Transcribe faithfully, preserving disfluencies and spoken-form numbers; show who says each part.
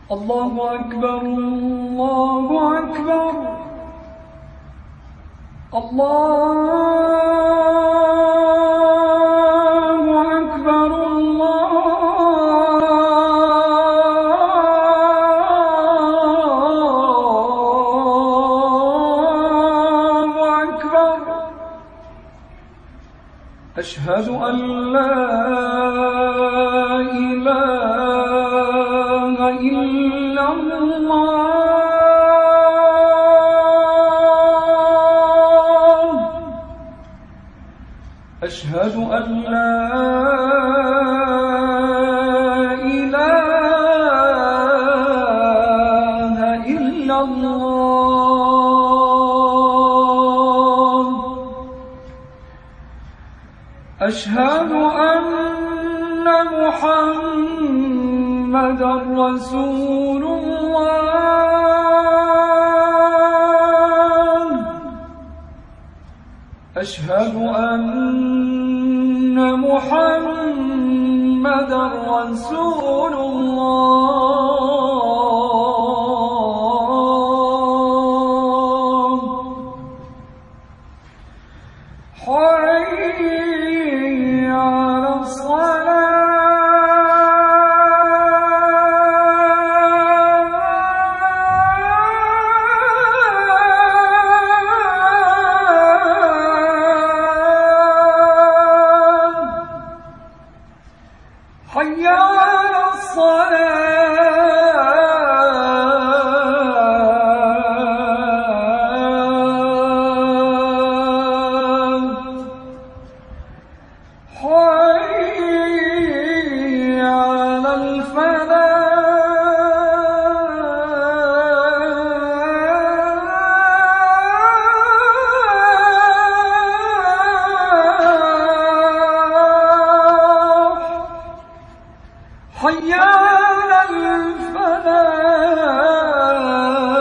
Speaker 1: الله أكبر الله أكبر الله أكبر الله أكبر. أشهد أن لا إله إلا الله. أشهد أن لا إله إلا الله. أشهد أن محمدًا رسول الله. أشهد أن محمدًا رسول الله. حي على الصلاة. حي على الصلاة. حي على الفلاح. حي على الفلاح.